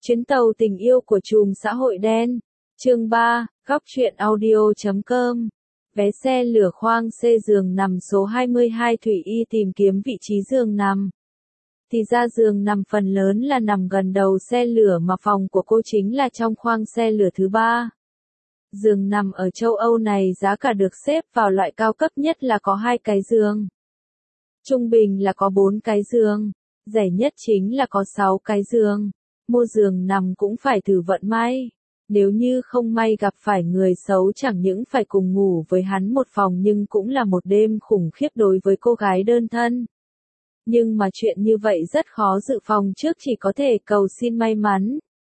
Chuyến tàu tình yêu của trùm xã hội đen. Chương 3, góc truyện audio.com. Vé xe lửa khoang xê giường nằm số 22 Thủy Y tìm kiếm vị trí giường nằm. Thì ra giường nằm phần lớn là nằm gần đầu xe lửa mà phòng của cô chính là trong khoang xe lửa thứ 3. Giường nằm ở châu Âu này giá cả được xếp vào loại cao cấp nhất là có 2 cái giường. Trung bình là có 4 cái giường. Rẻ nhất chính là có 6 cái giường. Mua giường nằm cũng phải thử vận may. Nếu như không may gặp phải người xấu chẳng những phải cùng ngủ với hắn một phòng nhưng cũng là một đêm khủng khiếp đối với cô gái đơn thân. Nhưng mà chuyện như vậy rất khó dự phòng trước, chỉ có thể cầu xin may mắn.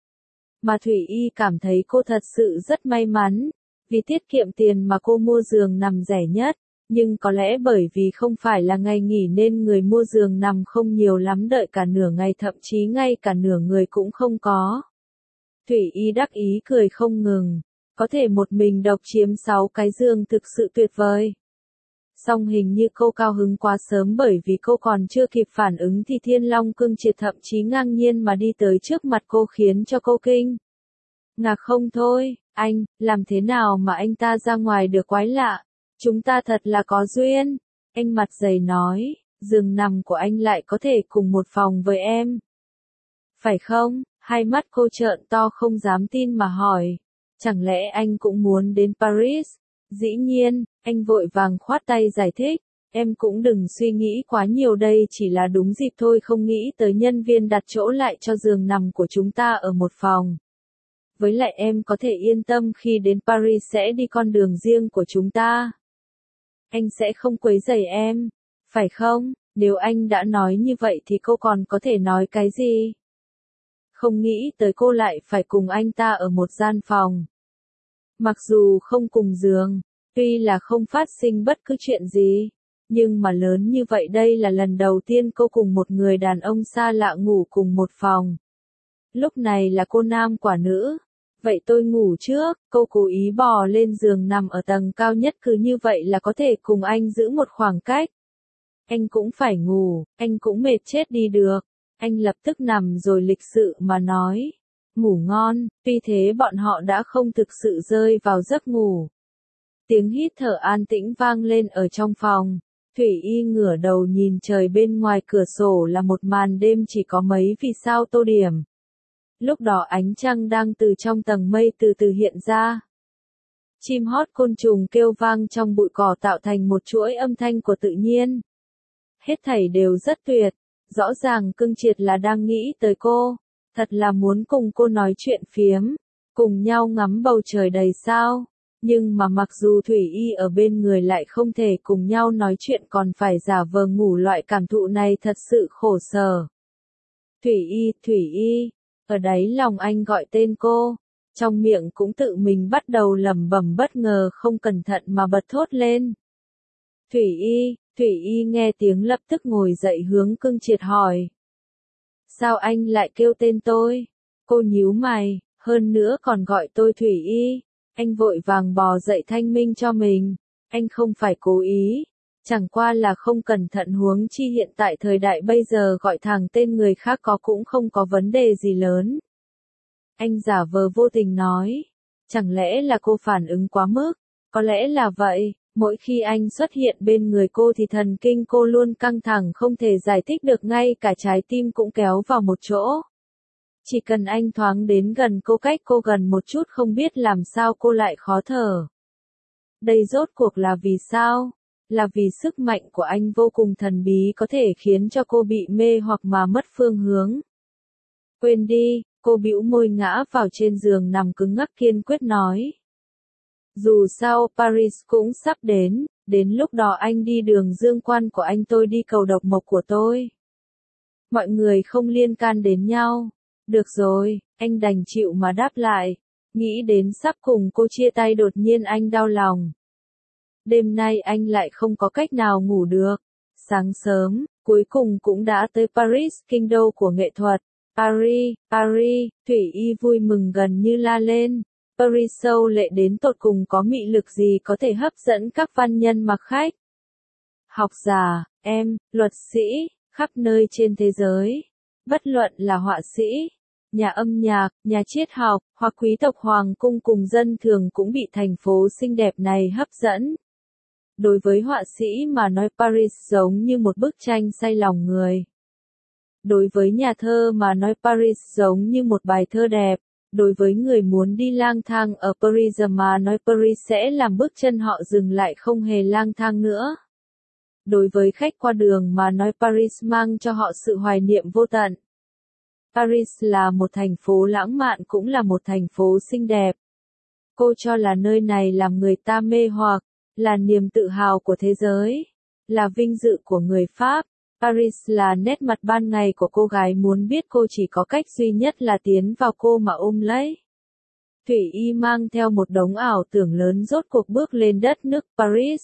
Mà Thủy Y cảm thấy cô thật sự rất may mắn, vì tiết kiệm tiền mà cô mua giường nằm rẻ nhất. Nhưng có lẽ bởi vì không phải là ngày nghỉ nên người mua giường nằm không nhiều lắm, đợi cả nửa ngày thậm chí ngay cả nửa người cũng không có. Thủy Y đắc ý cười không ngừng, có thể một mình độc chiếm 6 cái giường thực sự tuyệt vời. Song hình như cô cao hứng quá sớm, bởi vì cô còn chưa kịp phản ứng thì Thiên Long Cương Triệt thậm chí ngang nhiên mà đi tới trước mặt cô khiến cho cô kinh ngạc không thôi. Anh, làm thế nào mà anh ta ra ngoài được, quái lạ. Chúng ta thật là có duyên. Anh mặt dày nói, giường nằm của anh lại có thể cùng một phòng với em. Phải không? Hai mắt cô trợn to không dám tin mà hỏi. Chẳng lẽ anh cũng muốn đến Paris? Dĩ nhiên, anh vội vàng khoát tay giải thích. Em cũng đừng suy nghĩ quá nhiều, đây chỉ là đúng dịp thôi, không nghĩ tới nhân viên đặt chỗ lại cho giường nằm của chúng ta ở một phòng. Với lại em có thể yên tâm, khi đến Paris sẽ đi con đường riêng của chúng ta. Anh sẽ không quấy rầy em, phải không? Nếu anh đã nói như vậy thì cô còn có thể nói cái gì? Không nghĩ tới cô lại phải cùng anh ta ở một gian phòng. Mặc dù không cùng giường, tuy là không phát sinh bất cứ chuyện gì, nhưng mà lớn như vậy đây là lần đầu tiên cô cùng một người đàn ông xa lạ ngủ cùng một phòng. Lúc này là cô nam quả nữ. Vậy tôi ngủ trước, cô cố ý bò lên giường nằm ở tầng cao nhất, cứ như vậy là có thể cùng anh giữ một khoảng cách. Anh cũng phải ngủ, anh cũng mệt chết đi được. Anh lập tức nằm rồi lịch sự mà nói, ngủ ngon. Tuy thế bọn họ đã không thực sự rơi vào giấc ngủ. Tiếng hít thở an tĩnh vang lên ở trong phòng. Thủy Y ngửa đầu nhìn trời, bên ngoài cửa sổ là một màn đêm chỉ có mấy vì sao tô điểm. Lúc đó ánh trăng đang từ trong tầng mây từ từ hiện ra. Chim hót côn trùng kêu vang trong bụi cỏ tạo thành một chuỗi âm thanh của tự nhiên. Hết thảy đều rất tuyệt, rõ ràng Cương Triệt là đang nghĩ tới cô, thật là muốn cùng cô nói chuyện phiếm, cùng nhau ngắm bầu trời đầy sao. Nhưng mà mặc dù Thủy Y ở bên người lại không thể cùng nhau nói chuyện, còn phải giả vờ ngủ, loại cảm thụ này thật sự khổ sở. Thủy Y. Ở đáy lòng anh gọi tên cô, trong miệng cũng tự mình bắt đầu lẩm bẩm, bất ngờ không cẩn thận mà bật thốt lên. Thủy Y nghe tiếng lập tức ngồi dậy hướng Cương Triệt hỏi. Sao anh lại kêu tên tôi? Cô nhíu mày, hơn nữa còn gọi tôi Thủy Y. Anh vội vàng bò dậy thanh minh cho mình. Anh không phải cố ý. Chẳng qua là không cẩn thận, huống chi hiện tại thời đại bây giờ gọi thẳng tên người khác cũng không có vấn đề gì lớn. Anh giả vờ vô tình nói. Chẳng lẽ là cô phản ứng quá mức? Có lẽ là vậy, mỗi khi anh xuất hiện bên người cô thì thần kinh cô luôn căng thẳng không thể giải thích được, ngay cả trái tim cũng kéo vào một chỗ. Chỉ cần anh thoáng đến gần cô, cách cô gần một chút, không biết làm sao cô lại khó thở. Đây rốt cuộc là vì sao? Là vì sức mạnh của anh vô cùng thần bí, có thể khiến cho cô bị mê hoặc mà mất phương hướng. Quên đi, cô bĩu môi ngã vào trên giường nằm cứng ngắc, kiên quyết nói. Dù sao Paris cũng sắp đến lúc đó anh đi đường dương quan của anh, tôi đi cầu độc mộc của tôi. Mọi người không liên can đến nhau. Được rồi, anh đành chịu mà đáp lại. Nghĩ đến sắp cùng cô chia tay, đột nhiên anh đau lòng. Đêm nay anh lại không có cách nào ngủ được. Sáng sớm, cuối cùng cũng đã tới Paris, kinh đô của nghệ thuật. Paris, Thủy Y vui mừng gần như la lên. Paris sâu lệ đến tột cùng, có mị lực gì có thể hấp dẫn các văn nhân mặc khách? Học giả, luật sĩ, khắp nơi trên thế giới. Bất luận là họa sĩ, nhà âm nhạc, nhà triết học, hoặc quý tộc hoàng cung cùng dân thường cũng bị thành phố xinh đẹp này hấp dẫn. Đối với họa sĩ mà nói Paris giống như một bức tranh say lòng người. Đối với nhà thơ mà nói Paris giống như một bài thơ đẹp. Đối với người muốn đi lang thang ở Paris mà nói Paris sẽ làm bước chân họ dừng lại không hề lang thang nữa. Đối với khách qua đường mà nói Paris mang cho họ sự hoài niệm vô tận. Paris là một thành phố lãng mạn cũng là một thành phố xinh đẹp. Cô cho là nơi này làm người ta mê hoặc, là niềm tự hào của thế giới, là vinh dự của người Pháp. Paris là nét mặt ban ngày của cô gái muốn biết cô chỉ có cách duy nhất là tiến vào cô mà ôm lấy. Thủy Y mang theo một đống ảo tưởng lớn rốt cuộc bước lên đất nước Paris.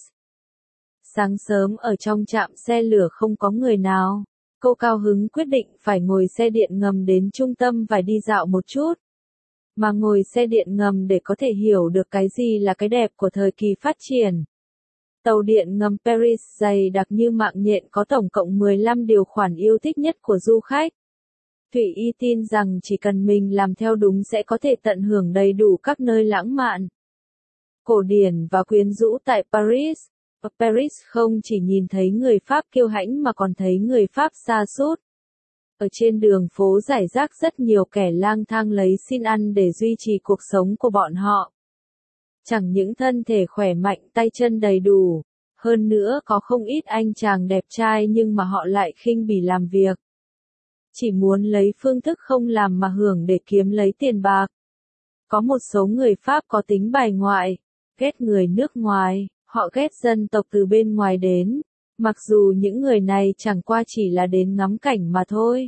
Sáng sớm ở trong trạm xe lửa không có người nào. Cô cao hứng quyết định phải ngồi xe điện ngầm đến trung tâm và đi dạo một chút. Mà ngồi xe điện ngầm để có thể hiểu được cái gì là cái đẹp của thời kỳ phát triển. Tàu điện ngầm Paris dày đặc như mạng nhện có tổng cộng 15 điều khoản yêu thích nhất của du khách. Thủy Y tin rằng chỉ cần mình làm theo đúng sẽ có thể tận hưởng đầy đủ các nơi lãng mạn, cổ điển và quyến rũ tại Paris. Paris không chỉ nhìn thấy người Pháp kiêu hãnh mà còn thấy người Pháp sa sút. Ở trên đường phố rải rác rất nhiều kẻ lang thang lấy xin ăn để duy trì cuộc sống của bọn họ. Chẳng những thân thể khỏe mạnh tay chân đầy đủ, hơn nữa có không ít anh chàng đẹp trai nhưng mà họ lại khinh bỉ làm việc. Chỉ muốn lấy phương thức không làm mà hưởng để kiếm lấy tiền bạc. Có một số người Pháp có tính bài ngoại, ghét người nước ngoài, họ ghét dân tộc từ bên ngoài đến, mặc dù những người này chẳng qua chỉ là đến ngắm cảnh mà thôi.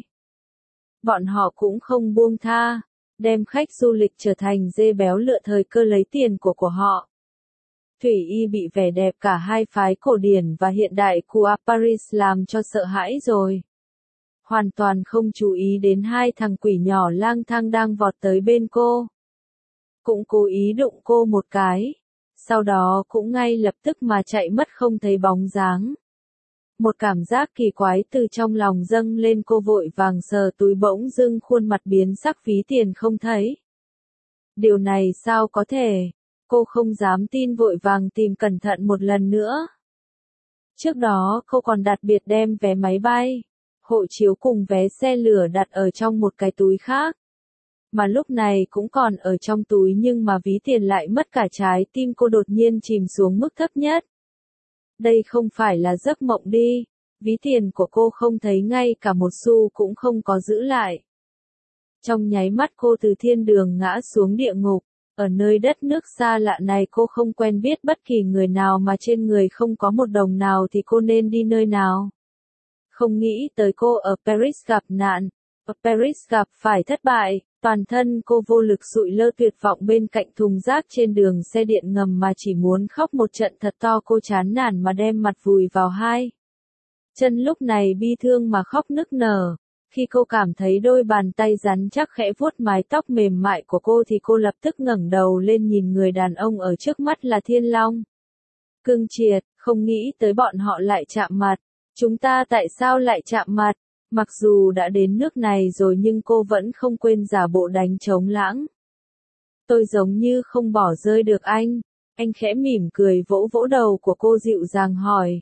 Bọn họ cũng không buông tha, đem khách du lịch trở thành dê béo lựa thời cơ lấy tiền của họ. Thủy Y bị vẻ đẹp cả hai phái cổ điển và hiện đại của Paris làm cho sợ hãi rồi. Hoàn toàn không chú ý đến hai thằng quỷ nhỏ lang thang đang vọt tới bên cô. Cũng cố ý đụng cô một cái, sau đó cũng ngay lập tức mà chạy mất không thấy bóng dáng. Một cảm giác kỳ quái từ trong lòng dâng lên, cô vội vàng sờ túi bỗng dưng khuôn mặt biến sắc ví tiền không thấy. Điều này sao có thể? Cô không dám tin vội vàng tìm cẩn thận một lần nữa. Trước đó cô còn đặc biệt đem vé máy bay, hộ chiếu cùng vé xe lửa đặt ở trong một cái túi khác. Mà lúc này cũng còn ở trong túi nhưng mà ví tiền lại mất cả, trái tim cô đột nhiên chìm xuống mức thấp nhất. Đây không phải là giấc mộng đi, ví tiền của cô không thấy ngay cả một xu cũng không có giữ lại. Trong nháy mắt cô từ thiên đường ngã xuống địa ngục, ở nơi đất nước xa lạ này cô không quen biết bất kỳ người nào mà trên người không có một đồng nào thì cô nên đi nơi nào. Không nghĩ tới cô ở Paris gặp nạn, ở Paris gặp phải thất bại, toàn thân cô vô lực sụi lơ tuyệt vọng bên cạnh thùng rác trên đường xe điện ngầm mà chỉ muốn khóc một trận thật to. Cô chán nản mà đem mặt vùi vào hai chân, lúc này bi thương mà khóc nức nở. Khi cô cảm thấy đôi bàn tay rắn chắc khẽ vuốt mái tóc mềm mại của cô thì cô lập tức ngẩng đầu lên nhìn người đàn ông ở trước mắt là Thiên Long. Cương Triệt, không nghĩ tới bọn họ lại chạm mặt. Chúng ta tại sao lại chạm mặt? Mặc dù đã đến nước này rồi nhưng cô vẫn không quên giả bộ đánh trống lãng. Tôi giống như không bỏ rơi được anh. Anh khẽ mỉm cười vỗ vỗ đầu của cô dịu dàng hỏi.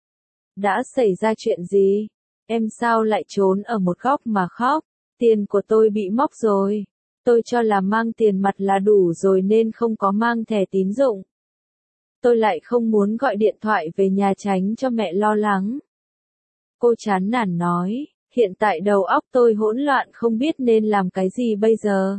Đã xảy ra chuyện gì? Em sao lại trốn ở một góc mà khóc? Tiền của tôi bị móc rồi. Tôi cho là mang tiền mặt là đủ rồi nên không có mang thẻ tín dụng. Tôi lại không muốn gọi điện thoại về nhà tránh cho mẹ lo lắng. Cô chán nản nói, hiện tại đầu óc tôi hỗn loạn không biết nên làm cái gì bây giờ.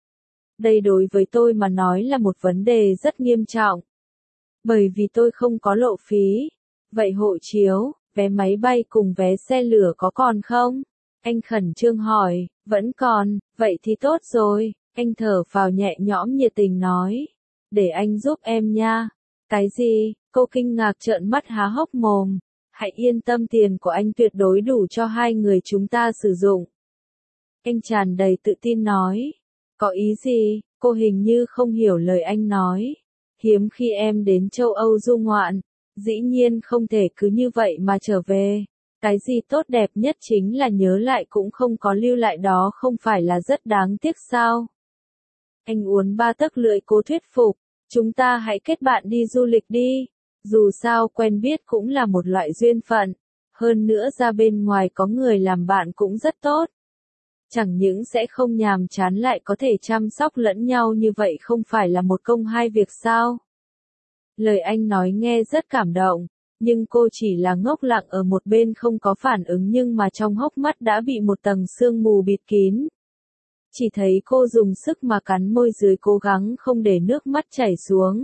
Đây đối với tôi mà nói là một vấn đề rất nghiêm trọng. Bởi vì tôi không có lộ phí. Vậy hộ chiếu, vé máy bay cùng vé xe lửa có còn không? Anh khẩn trương hỏi, vẫn còn, vậy thì tốt rồi. Anh thở phào nhẹ nhõm nhiệt tình nói. Để anh giúp em nha. Cái gì? Cô kinh ngạc trợn mắt há hốc mồm. Hãy yên tâm, tiền của anh tuyệt đối đủ cho hai người chúng ta sử dụng. Anh tràn đầy tự tin nói. Có ý gì? Cô hình như không hiểu lời anh nói. Hiếm khi em đến châu Âu du ngoạn, dĩ nhiên không thể cứ như vậy mà trở về. Cái gì tốt đẹp nhất chính là nhớ lại cũng không có lưu lại, đó không phải là rất đáng tiếc sao? Anh uốn ba tấc lưỡi cố thuyết phục, chúng ta hãy kết bạn đi du lịch đi. Dù sao quen biết cũng là một loại duyên phận. Hơn nữa ra bên ngoài có người làm bạn cũng rất tốt. Chẳng những sẽ không nhàm chán lại có thể chăm sóc lẫn nhau, như vậy không phải là một công hai việc sao? Lời anh nói nghe rất cảm động, nhưng cô chỉ là ngốc lặng ở một bên không có phản ứng, nhưng mà trong hốc mắt đã bị một tầng sương mù bịt kín. Chỉ thấy cô dùng sức mà cắn môi dưới, cố gắng không để nước mắt chảy xuống.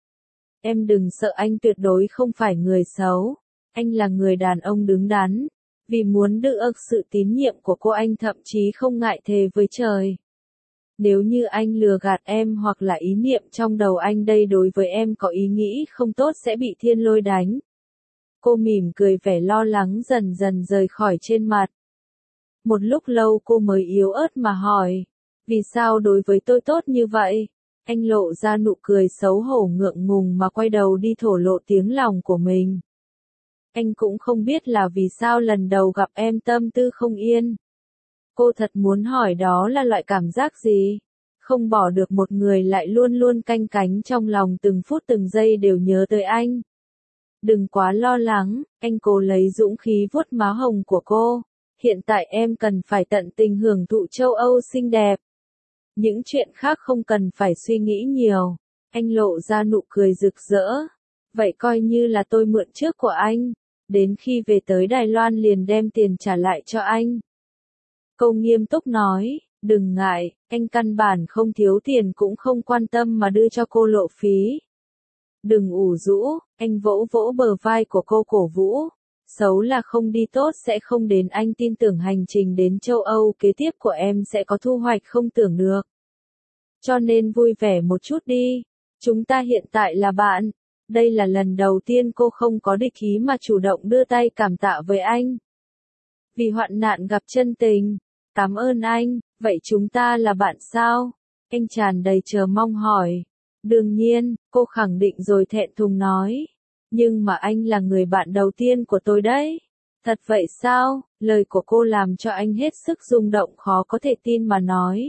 Em đừng sợ, anh tuyệt đối không phải người xấu. Anh là người đàn ông đứng đắn. Vì muốn được sự tín nhiệm của cô, anh thậm chí không ngại thề với trời. Nếu như anh lừa gạt em, hoặc là ý niệm trong đầu anh đây đối với em có ý nghĩ không tốt, sẽ bị thiên lôi đánh. Cô mỉm cười, vẻ lo lắng dần dần rời khỏi trên mặt. Một lúc lâu cô mới yếu ớt mà hỏi, vì sao đối với tôi tốt như vậy? Anh lộ ra nụ cười xấu hổ ngượng ngùng mà quay đầu đi thổ lộ tiếng lòng của mình. Anh cũng không biết là vì sao lần đầu gặp em tâm tư không yên. Cô thật muốn hỏi đó là loại cảm giác gì? Không bỏ được một người lại luôn luôn canh cánh trong lòng, từng phút từng giây đều nhớ tới anh. Đừng quá lo lắng, anh cố lấy dũng khí vuốt má hồng của cô. Hiện tại em cần phải tận tình hưởng thụ châu Âu xinh đẹp. Những chuyện khác không cần phải suy nghĩ nhiều. Anh lộ ra nụ cười rực rỡ. Vậy coi như là tôi mượn trước của anh. Đến khi về tới Đài Loan liền đem tiền trả lại cho anh. Cô nghiêm túc nói, đừng ngại, anh căn bản không thiếu tiền cũng không quan tâm mà đưa cho cô lộ phí. Đừng ủ rũ, anh vỗ vỗ bờ vai của cô cổ vũ. Xấu là không đi, tốt sẽ không đến, anh tin tưởng hành trình đến châu Âu kế tiếp của em sẽ có thu hoạch không tưởng được. Cho nên vui vẻ một chút đi, chúng ta hiện tại là bạn. Đây là lần đầu tiên cô không có địch ý mà chủ động đưa tay cảm tạ với anh. Vì hoạn nạn gặp chân tình, cảm ơn anh, vậy chúng ta là bạn sao? Anh tràn đầy chờ mong hỏi. Đương nhiên, cô khẳng định rồi thẹn thùng nói. Nhưng mà anh là người bạn đầu tiên của tôi đấy. Thật vậy sao? Lời của cô làm cho anh hết sức rung động, khó có thể tin mà nói.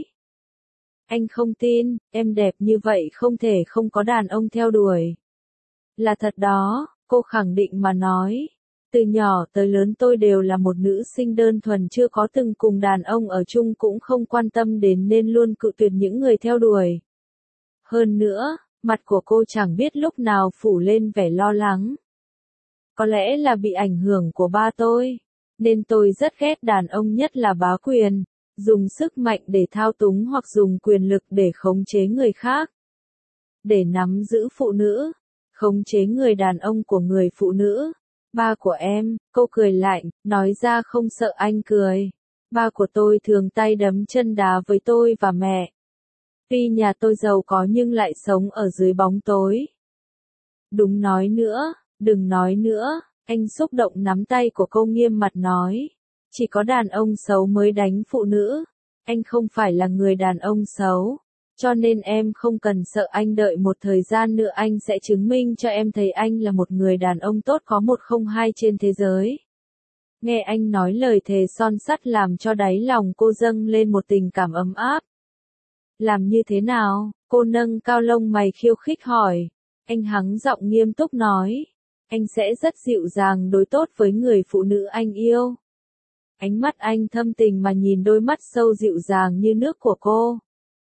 Anh không tin, em đẹp như vậy không thể không có đàn ông theo đuổi. Là thật đó, cô khẳng định mà nói. Từ nhỏ tới lớn tôi đều là một nữ sinh đơn thuần, chưa có từng cùng đàn ông ở chung, cũng không quan tâm đến nên luôn cự tuyệt những người theo đuổi. Hơn nữa, mặt của cô chẳng biết lúc nào phủ lên vẻ lo lắng. Có lẽ là bị ảnh hưởng của ba tôi, nên tôi rất ghét đàn ông, nhất là bá quyền, dùng sức mạnh để thao túng hoặc dùng quyền lực để khống chế người khác. Để nắm giữ phụ nữ, khống chế người đàn ông của người phụ nữ. Ba của em, cô cười lạnh, nói ra không sợ anh cười. Ba của tôi thường tay đấm chân đá với tôi và mẹ. Tuy nhà tôi giàu có nhưng lại sống ở dưới bóng tối. Đúng, nói nữa, đừng nói nữa, anh xúc động nắm tay của cô nghiêm mặt nói. Chỉ có đàn ông xấu mới đánh phụ nữ. Anh không phải là người đàn ông xấu. Cho nên em không cần sợ, anh đợi một thời gian nữa anh sẽ chứng minh cho em thấy anh là một người đàn ông tốt có một không hai trên thế giới. Nghe anh nói lời thề son sắt làm cho đáy lòng cô dâng lên một tình cảm ấm áp. Làm như thế nào? Cô nâng cao lông mày khiêu khích hỏi. Anh hắng giọng nghiêm túc nói. Anh sẽ rất dịu dàng đối tốt với người phụ nữ anh yêu. Ánh mắt anh thâm tình mà nhìn đôi mắt sâu dịu dàng như nước của cô.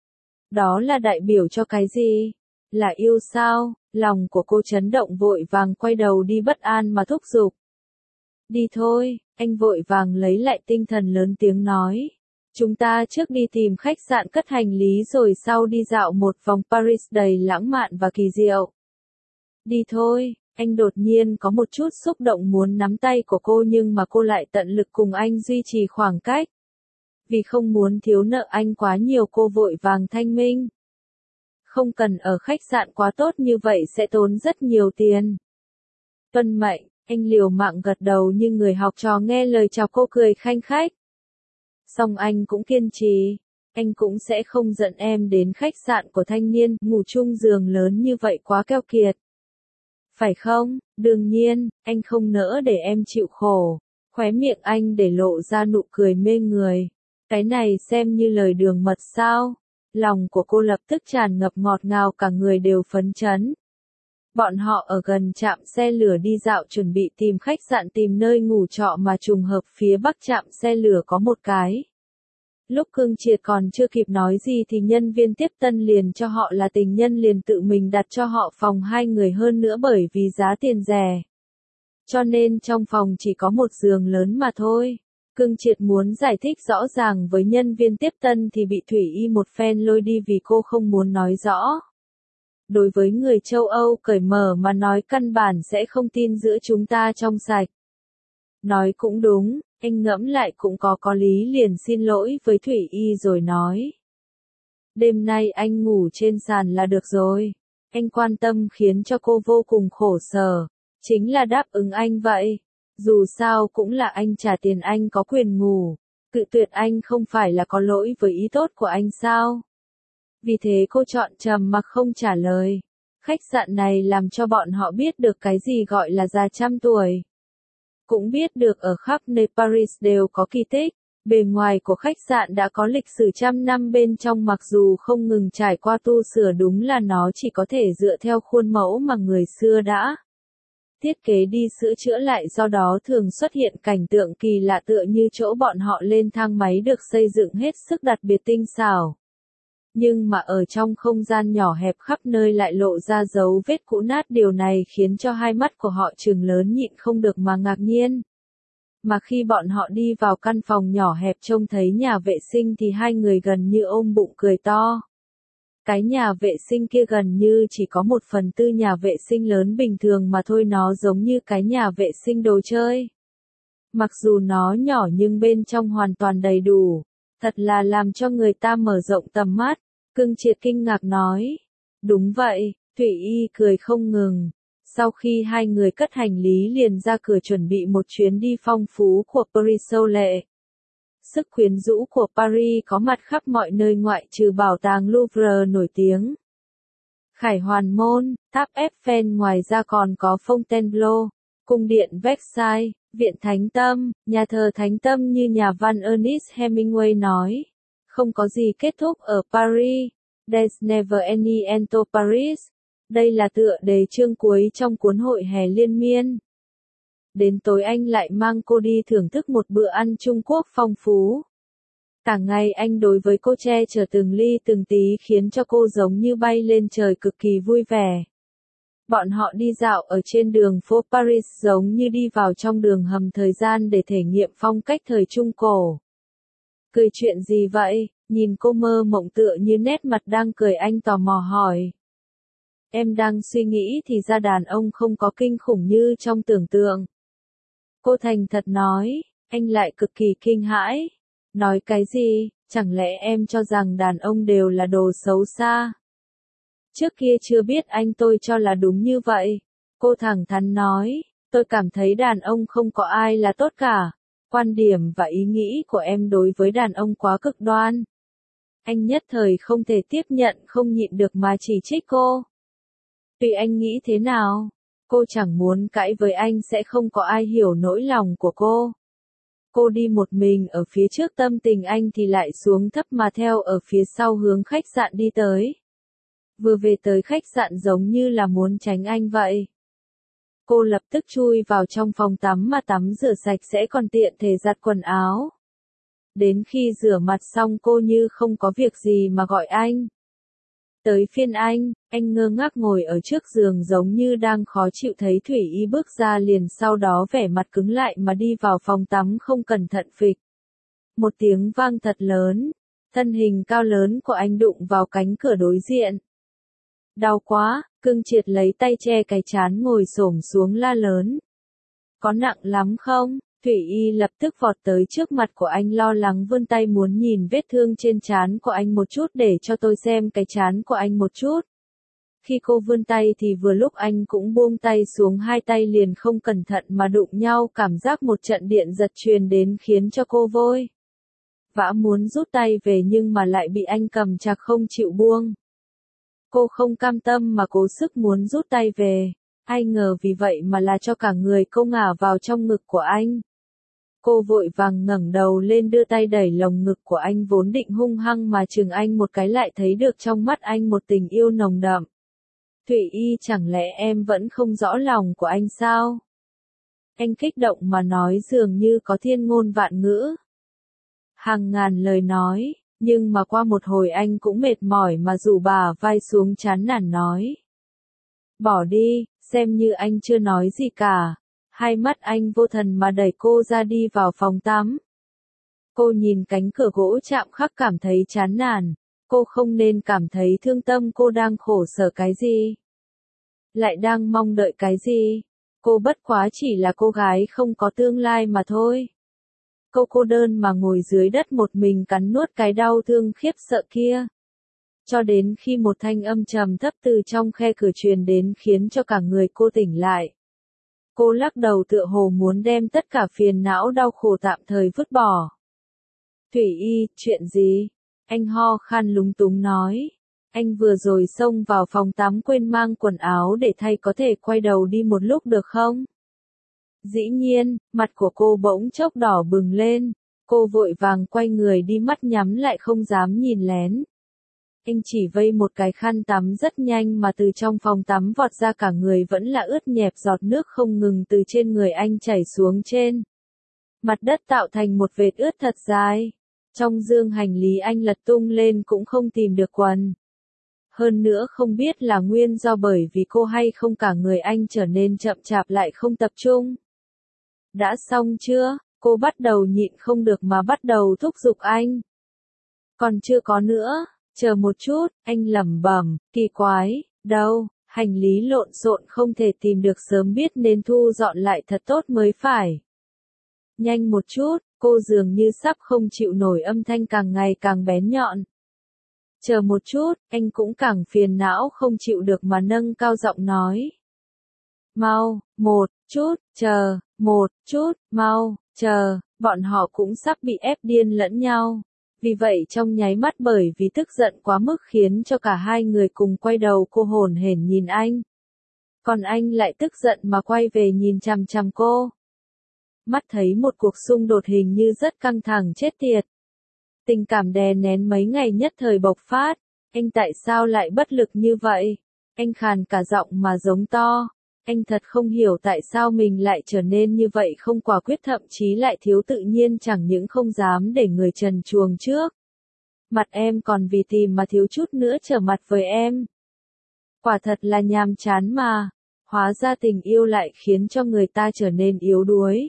Đó là đại biểu cho cái gì? Là yêu sao? Lòng của cô chấn động, vội vàng quay đầu đi bất an mà thúc giục. Đi thôi, anh vội vàng lấy lại tinh thần lớn tiếng nói. Chúng ta trước đi tìm khách sạn cất hành lý rồi sau đi dạo một vòng Paris đầy lãng mạn và kỳ diệu. Đi thôi, anh đột nhiên có một chút xúc động muốn nắm tay của cô, nhưng mà cô lại tận lực cùng anh duy trì khoảng cách. Vì không muốn thiếu nợ anh quá nhiều, cô vội vàng thanh minh. Không cần ở khách sạn quá tốt như vậy, sẽ tốn rất nhiều tiền. Tuân mệnh, anh liều mạng gật đầu như người học trò nghe lời chào, cô cười khanh khách. Xong anh cũng kiên trì, anh cũng sẽ không dẫn em đến khách sạn của thanh niên, ngủ chung giường lớn như vậy quá keo kiệt. Phải không? Đương nhiên, anh không nỡ để em chịu khổ. Khóe miệng anh để lộ ra nụ cười mê người. Cái này xem như lời đường mật sao? Lòng của cô lập tức tràn ngập ngọt ngào, cả người đều phấn chấn. Bọn họ ở gần trạm xe lửa đi dạo chuẩn bị tìm khách sạn, tìm nơi ngủ trọ mà trùng hợp phía bắc trạm xe lửa có một cái. Lúc Cương Triệt còn chưa kịp nói gì thì nhân viên tiếp tân liền cho họ là tình nhân liền tự mình đặt cho họ phòng 2 người, hơn nữa bởi vì giá tiền rẻ. Cho nên trong phòng chỉ có một giường lớn mà thôi. Cương Triệt muốn giải thích rõ ràng với nhân viên tiếp tân thì bị Thủy Y một phen lôi đi vì cô không muốn nói rõ. Đối với người châu Âu cởi mở mà nói căn bản sẽ không tin giữa chúng ta trong sạch. Nói cũng đúng, anh ngẫm lại cũng có lý, liền xin lỗi với Thủy Y rồi nói. Đêm nay anh ngủ trên sàn là được rồi. Anh quan tâm khiến cho cô vô cùng khổ sở. Chính là đáp ứng anh vậy. Dù sao cũng là anh trả tiền, anh có quyền ngủ. Cự tuyệt anh không phải là có lỗi với ý tốt của anh sao? Vì thế cô chọn trầm mặc không trả lời. Khách sạn này làm cho bọn họ biết được cái gì gọi là già trăm tuổi. Cũng biết được ở khắp nơi Paris đều có kỳ tích. Bề ngoài của khách sạn đã có lịch sử trăm năm, bên trong mặc dù không ngừng trải qua tu sửa, đúng là nó chỉ có thể dựa theo khuôn mẫu mà người xưa đã thiết kế đi sửa chữa lại, do đó thường xuất hiện cảnh tượng kỳ lạ tựa như chỗ bọn họ lên thang máy được xây dựng hết sức đặc biệt tinh xảo. Nhưng mà ở trong không gian nhỏ hẹp khắp nơi lại lộ ra dấu vết cũ nát, điều này khiến cho hai mắt của họ trừng lớn nhịn không được mà ngạc nhiên. Mà khi bọn họ đi vào căn phòng nhỏ hẹp trông thấy nhà vệ sinh thì hai người gần như ôm bụng cười to. Cái nhà vệ sinh kia gần như chỉ có 1/4 nhà vệ sinh lớn bình thường mà thôi, nó giống như cái nhà vệ sinh đồ chơi. Mặc dù nó nhỏ nhưng bên trong hoàn toàn đầy đủ, thật là làm cho người ta mở rộng tầm mắt. Cương Triệt kinh ngạc nói. Đúng vậy, Thủy Y cười không ngừng. Sau khi hai người cất hành lý liền ra cửa chuẩn bị một chuyến đi phong phú của Paris sâu lệ. Sức quyến rũ của Paris có mặt khắp mọi nơi ngoại trừ bảo tàng Louvre nổi tiếng. Khải Hoàn Môn, tháp Eiffel, ngoài ra còn có Fontainebleau, cung điện Versailles, viện Thánh Tâm, nhà thờ Thánh Tâm như nhà văn Ernest Hemingway nói. Không có gì kết thúc ở Paris. There's never any end to Paris. Đây là tựa đề chương cuối trong cuốn hội hè liên miên. Đến tối anh lại mang cô đi thưởng thức một bữa ăn Trung Quốc phong phú. Cả ngày anh đối với cô che chở từng ly từng tí khiến cho cô giống như bay lên trời, cực kỳ vui vẻ. Bọn họ đi dạo ở trên đường phố Paris giống như đi vào trong đường hầm thời gian để thể nghiệm phong cách thời Trung Cổ. Cười chuyện gì vậy? Nhìn cô mơ mộng tựa như nét mặt đang cười, anh tò mò hỏi. Em đang suy nghĩ thì ra đàn ông không có kinh khủng như trong tưởng tượng. Cô thành thật nói, anh lại cực kỳ kinh hãi. Nói cái gì, chẳng lẽ em cho rằng đàn ông đều là đồ xấu xa? Trước kia chưa biết anh tôi cho là đúng như vậy. Cô thẳng thắn nói, tôi cảm thấy đàn ông không có ai là tốt cả. Quan điểm và ý nghĩ của em đối với đàn ông quá cực đoan. Anh nhất thời không thể tiếp nhận, không nhịn được mà chỉ trích cô. Tùy anh nghĩ thế nào, cô chẳng muốn cãi với anh, sẽ không có ai hiểu nỗi lòng của cô. Cô đi một mình ở phía trước, tâm tình anh thì lại xuống thấp mà theo ở phía sau hướng khách sạn đi tới. Vừa về tới khách sạn giống như là muốn tránh anh vậy. Cô lập tức chui vào trong phòng tắm mà tắm rửa sạch sẽ còn tiện thể giặt quần áo. Đến khi rửa mặt xong cô như không có việc gì mà gọi anh. Tới phiên anh ngơ ngác ngồi ở trước giường giống như đang khó chịu, thấy Thủy Y bước ra liền sau đó vẻ mặt cứng lại mà đi vào phòng tắm, không cẩn thận phịch. Một tiếng vang thật lớn, thân hình cao lớn của anh đụng vào cánh cửa đối diện. Đau quá, Cương Triệt lấy tay che cái trán ngồi xổm xuống la lớn. Có nặng lắm không? Thủy Y lập tức vọt tới trước mặt của anh lo lắng vươn tay muốn nhìn vết thương trên trán của anh một chút, để cho tôi xem cái trán của anh một chút. Khi cô vươn tay thì vừa lúc anh cũng buông tay xuống, hai tay liền không cẩn thận mà đụng nhau, cảm giác một trận điện giật truyền đến khiến cho cô vội vã muốn rút tay về nhưng mà lại bị anh cầm chặt không chịu buông. Cô không cam tâm mà cố sức muốn rút tay về. Ai ngờ vì vậy mà là cho cả người cô ngả vào trong ngực của anh. Cô vội vàng ngẩng đầu lên đưa tay đẩy lồng ngực của anh vốn định hung hăng mà chừng anh một cái, lại thấy được trong mắt anh một tình yêu nồng đậm. Thủy Y, chẳng lẽ em vẫn không rõ lòng của anh sao? Anh kích động mà nói dường như có thiên ngôn vạn ngữ. Hàng ngàn lời nói, nhưng mà qua một hồi anh cũng mệt mỏi mà rủ bả vai xuống chán nản nói. Bỏ đi, xem như anh chưa nói gì cả. Hai mắt anh vô thần mà đẩy cô ra đi vào phòng tắm. Cô nhìn cánh cửa gỗ chạm khắc cảm thấy chán nản. Cô không nên cảm thấy thương tâm, cô đang khổ sở cái gì? Lại đang mong đợi cái gì? Cô bất quá chỉ là cô gái không có tương lai mà thôi. Cô đơn mà ngồi dưới đất một mình cắn nuốt cái đau thương khiếp sợ kia. Cho đến khi một thanh âm trầm thấp từ trong khe cửa truyền đến khiến cho cả người cô tỉnh lại. Cô lắc đầu tựa hồ muốn đem tất cả phiền não đau khổ tạm thời vứt bỏ. Thủy Y, chuyện gì? Anh ho khan lúng túng nói. Anh vừa rồi xông vào phòng tắm quên mang quần áo để thay, có thể quay đầu đi một lúc được không? Dĩ nhiên, mặt của cô bỗng chốc đỏ bừng lên. Cô vội vàng quay người đi, mắt nhắm lại không dám nhìn lén. Anh chỉ vây một cái khăn tắm rất nhanh mà từ trong phòng tắm vọt ra, cả người vẫn là ướt nhẹp, giọt nước không ngừng từ trên người anh chảy xuống trên. Mặt đất tạo thành một vệt ướt thật dài. Trong dương hành lý anh lật tung lên cũng không tìm được quần. Hơn nữa không biết là nguyên do bởi vì cô hay không, cả người anh trở nên chậm chạp lại không tập trung. Đã xong chưa? Cô bắt đầu nhịn không được mà bắt đầu thúc giục anh. Còn chưa có nữa. Chờ một chút, anh lẩm bẩm, kỳ quái, đâu, hành lý lộn xộn không thể tìm được, sớm biết nên thu dọn lại thật tốt mới phải. Nhanh một chút, cô dường như sắp không chịu nổi, âm thanh càng ngày càng bén nhọn. Chờ một chút, anh cũng càng phiền não không chịu được mà nâng cao giọng nói. Mau, một chút, chờ, một chút, mau, chờ, bọn họ cũng sắp bị ép điên lẫn nhau. Vì vậy trong nháy mắt bởi vì tức giận quá mức khiến cho cả hai người cùng quay đầu, cô hồn hển nhìn anh. Còn anh lại tức giận mà quay về nhìn chằm chằm cô. Mắt thấy một cuộc xung đột hình như rất căng thẳng chết tiệt. Tình cảm đè nén mấy ngày nhất thời bộc phát. Anh tại sao lại bất lực như vậy? Anh khàn cả giọng mà giống to. Anh thật không hiểu tại sao mình lại trở nên như vậy, không quả quyết, thậm chí lại thiếu tự nhiên, chẳng những không dám để người trần truồng trước mặt em còn vì tìm mà thiếu chút nữa trở mặt với em. Quả thật là nhàm chán mà. Hóa ra tình yêu lại khiến cho người ta trở nên yếu đuối.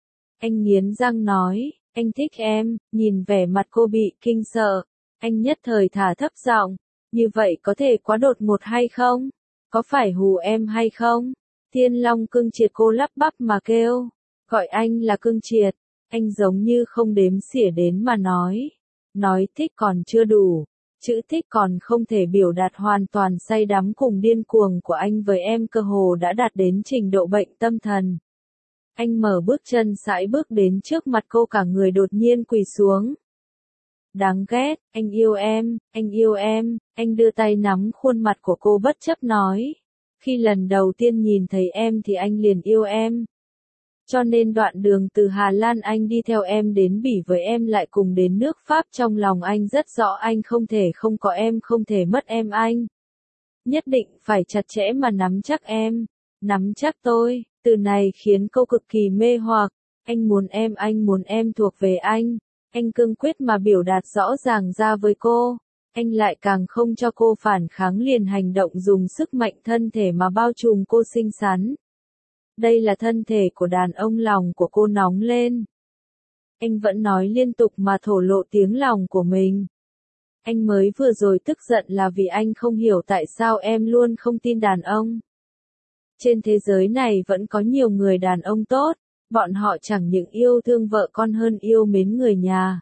Anh nghiến răng nói, anh thích em. Nhìn vẻ mặt cô bị kinh sợ, anh nhất thời thả thấp giọng, như vậy có thể quá đột ngột hay không? Có phải hù em hay không? Thiên Long Cương Triệt, cô lắp bắp mà kêu. Gọi anh là Cương Triệt. Anh giống như không đếm xỉa đến mà nói. Nói thích còn chưa đủ. Chữ thích còn không thể biểu đạt hoàn toàn say đắm cùng điên cuồng của anh với em cơ hồ đã đạt đến trình độ bệnh tâm thần. Anh mở bước chân sải bước đến trước mặt cô, cả người đột nhiên quỳ xuống. Đáng ghét, anh yêu em, anh yêu em. Anh đưa tay nắm khuôn mặt của cô bất chấp nói. Khi lần đầu tiên nhìn thấy em thì anh liền yêu em. Cho nên đoạn đường từ Hà Lan anh đi theo em đến Bỉ với em, lại cùng đến nước Pháp, trong lòng anh rất rõ anh không thể không có em, không thể mất em, anh nhất định phải chặt chẽ mà nắm chắc em, nắm chắc tôi. Từ này khiến cô cực kỳ mê hoặc. Anh muốn em thuộc về anh. Anh cương quyết mà biểu đạt rõ ràng ra với cô. Anh lại càng không cho cô phản kháng, liền hành động dùng sức mạnh thân thể mà bao trùm cô xinh xắn. Đây là thân thể của đàn ông, lòng của cô nóng lên. Anh vẫn nói liên tục mà thổ lộ tiếng lòng của mình. Anh mới vừa rồi tức giận là vì anh không hiểu tại sao em luôn không tin đàn ông. Trên thế giới này vẫn có nhiều người đàn ông tốt, bọn họ chẳng những yêu thương vợ con hơn yêu mến người nhà.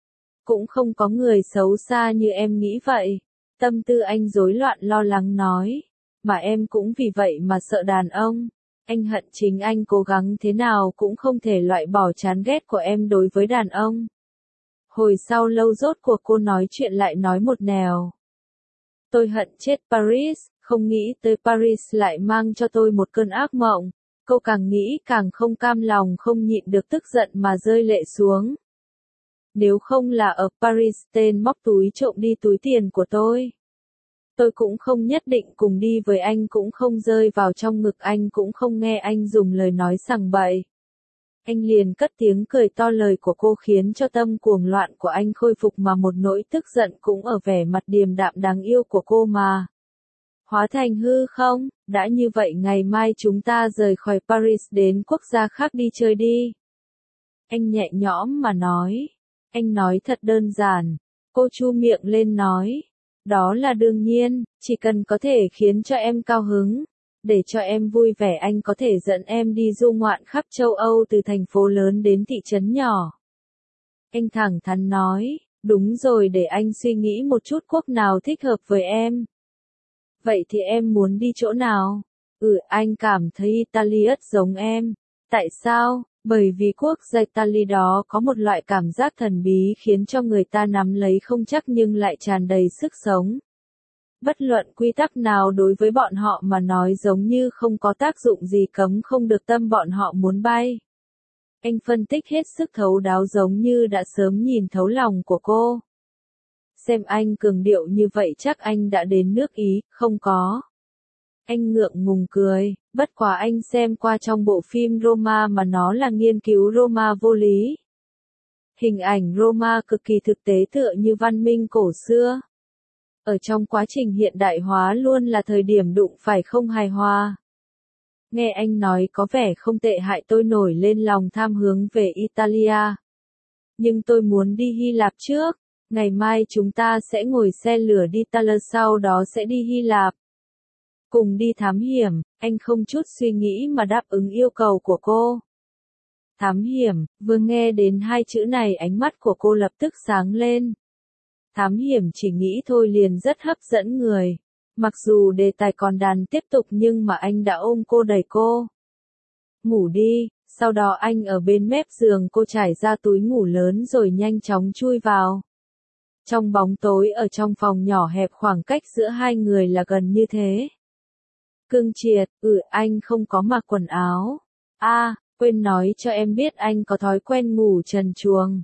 Cũng không có người xấu xa như em nghĩ vậy. Tâm tư anh rối loạn lo lắng nói. Mà em cũng vì vậy mà sợ đàn ông. Anh hận chính anh cố gắng thế nào cũng không thể loại bỏ chán ghét của em đối với đàn ông. Hồi sau lâu rốt cuộc cô nói chuyện lại nói một nẻo. Tôi hận chết Paris, không nghĩ tới Paris lại mang cho tôi một cơn ác mộng. Cô càng nghĩ càng không cam lòng, không nhịn được tức giận mà rơi lệ xuống. Nếu không là ở Paris tên móc túi trộm đi túi tiền của tôi cũng không nhất định cùng đi với anh, cũng không rơi vào trong ngực anh, cũng không nghe anh dùng lời nói sằng bậy. Anh liền cất tiếng cười to, lời của cô khiến cho tâm cuồng loạn của anh khôi phục, mà một nỗi tức giận cũng ở vẻ mặt điềm đạm đáng yêu của cô mà hóa thành hư không. Đã như vậy ngày mai chúng ta rời khỏi Paris đến quốc gia khác đi chơi đi. Anh nhẹ nhõm mà nói. Anh nói thật đơn giản. Cô chu miệng lên nói. Đó là đương nhiên, chỉ cần có thể khiến cho em cao hứng, để cho em vui vẻ, anh có thể dẫn em đi du ngoạn khắp châu Âu, từ thành phố lớn đến thị trấn nhỏ. Anh thẳng thắn nói. Đúng rồi, để anh suy nghĩ một chút quốc nào thích hợp với em. Vậy thì em muốn đi chỗ nào? Anh cảm thấy Italy rất giống em. Tại sao? Bởi vì quốc gia Italy đó có một loại cảm giác thần bí khiến cho người ta nắm lấy không chắc nhưng lại tràn đầy sức sống. Bất luận quy tắc nào đối với bọn họ mà nói giống như không có tác dụng gì, cấm không được, tâm bọn họ muốn bay. Anh phân tích hết sức thấu đáo, giống như đã sớm nhìn thấu lòng của cô. Xem anh cường điệu như vậy chắc anh đã đến nước Ý, không có. Anh ngượng ngùng cười, bất quá anh xem qua trong bộ phim Roma mà nó là nghiên cứu Roma vô lý. Hình ảnh Roma cực kỳ thực tế, tựa như văn minh cổ xưa. Ở trong quá trình hiện đại hóa luôn là thời điểm đụng phải không hài hòa. Nghe anh nói có vẻ không tệ hại, tôi nổi lên lòng tham hướng về Italia. Nhưng tôi muốn đi Hy Lạp trước. Ngày mai chúng ta sẽ ngồi xe lửa đi Italy, sau đó sẽ đi Hy Lạp. Cùng đi thám hiểm. Anh không chút suy nghĩ mà đáp ứng yêu cầu của cô. Thám hiểm, vừa nghe đến hai chữ này ánh mắt của cô lập tức sáng lên. Thám hiểm chỉ nghĩ thôi liền rất hấp dẫn người. Mặc dù đề tài còn đàn tiếp tục nhưng mà anh đã ôm cô, đẩy cô. Ngủ đi. Sau đó anh ở bên mép giường cô trải ra túi ngủ lớn rồi nhanh chóng chui vào. Trong bóng tối ở trong phòng nhỏ hẹp, khoảng cách giữa hai người là gần như thế. Cương Triệt, anh không có mặc quần áo. Quên nói cho em biết anh có thói quen ngủ trần truồng.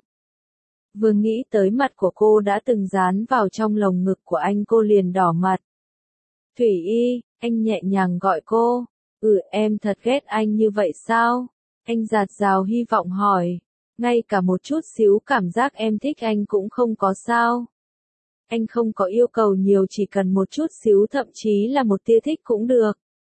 Vừa nghĩ tới mặt của cô đã từng dán vào trong lồng ngực của anh, cô liền đỏ mặt. Thủy Y, anh nhẹ nhàng gọi cô. Em thật ghét anh như vậy sao? Anh dạt dào hy vọng hỏi. Ngay cả một chút xíu cảm giác em thích anh cũng không có sao? Anh không có yêu cầu nhiều, chỉ cần một chút xíu, thậm chí là một tia thích cũng được.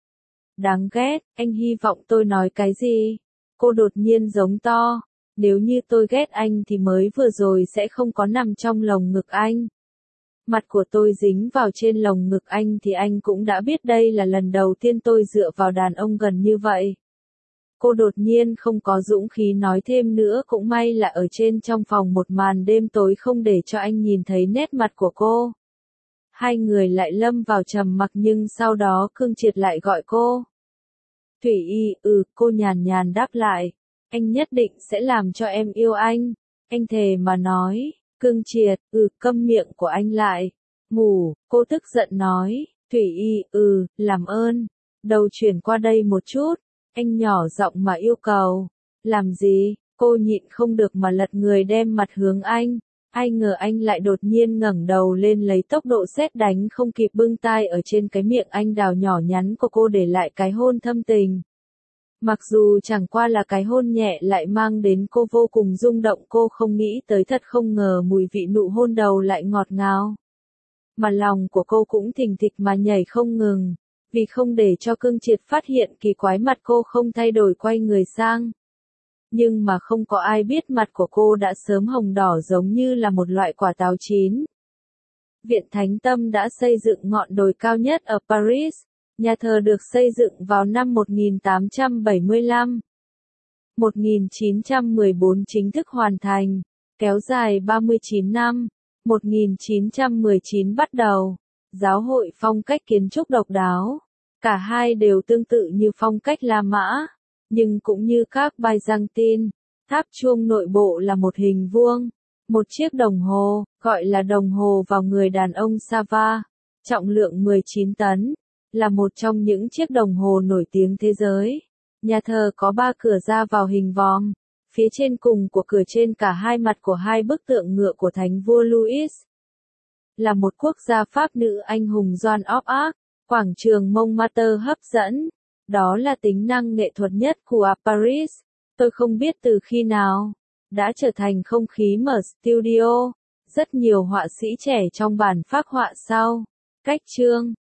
Đáng ghét, anh hy vọng tôi nói cái gì? Cô đột nhiên giống to. Nếu như tôi ghét anh thì mới vừa rồi sẽ không có nằm trong lồng ngực anh. Mặt của tôi dính vào trên lồng ngực anh thì anh cũng đã biết đây là lần đầu tiên tôi dựa vào đàn ông gần như vậy. Cô đột nhiên không có dũng khí nói thêm nữa, cũng may là ở trên trong phòng một màn đêm tối không để cho anh nhìn thấy nét mặt của cô. Hai người lại lâm vào trầm mặc, nhưng sau đó Cương Triệt lại gọi cô. Thủy Y, cô nhàn nhàn đáp lại. Anh nhất định sẽ làm cho em yêu anh. Anh thề mà nói. Cương Triệt, câm miệng của anh lại. Ngủ, cô tức giận nói. Thủy Y, làm ơn. Đầu chuyển qua đây một chút. Anh nhỏ giọng mà yêu cầu. Làm gì? Cô nhịn không được mà lật người đem mặt hướng anh. Ai ngờ anh lại đột nhiên ngẩng đầu lên, lấy tốc độ sét đánh không kịp bưng tai ở trên cái miệng anh đào nhỏ nhắn của cô, để lại cái hôn thâm tình. Mặc dù chẳng qua là cái hôn nhẹ, lại mang đến cô vô cùng rung động, cô không nghĩ tới, thật không ngờ mùi vị nụ hôn đầu lại ngọt ngào. Mà lòng của cô cũng thình thịch mà nhảy không ngừng. Vì không để cho Cương Triệt phát hiện kỳ quái, mặt cô không thay đổi quay người sang. Nhưng mà không có ai biết mặt của cô đã sớm hồng đỏ giống như là một loại quả táo chín. Viện Thánh Tâm đã xây dựng ngọn đồi cao nhất ở Paris. Nhà thờ được xây dựng vào năm 1875. 1914 chính thức hoàn thành, kéo dài 39 năm. 1919 bắt đầu. Giáo hội phong cách kiến trúc độc đáo. Cả hai đều tương tự như phong cách La Mã, nhưng cũng như các Byzantine. Tháp chuông nội bộ là một hình vuông. Một chiếc đồng hồ, gọi là đồng hồ vào người đàn ông Sava, trọng lượng 19 tấn, là một trong những chiếc đồng hồ nổi tiếng thế giới. Nhà thờ có 3 cửa ra vào hình vòm. Phía trên cùng của cửa trên cả hai mặt của hai bức tượng ngựa của thánh vua Louis. Là một quốc gia Pháp nữ anh hùng Joan of Arc, quảng trường Montmartre hấp dẫn. Đó là tính năng nghệ thuật nhất của Paris. Tôi không biết từ khi nào. Đã trở thành không khí mở studio. Rất nhiều họa sĩ trẻ trong bản phác họa sau. Cách chương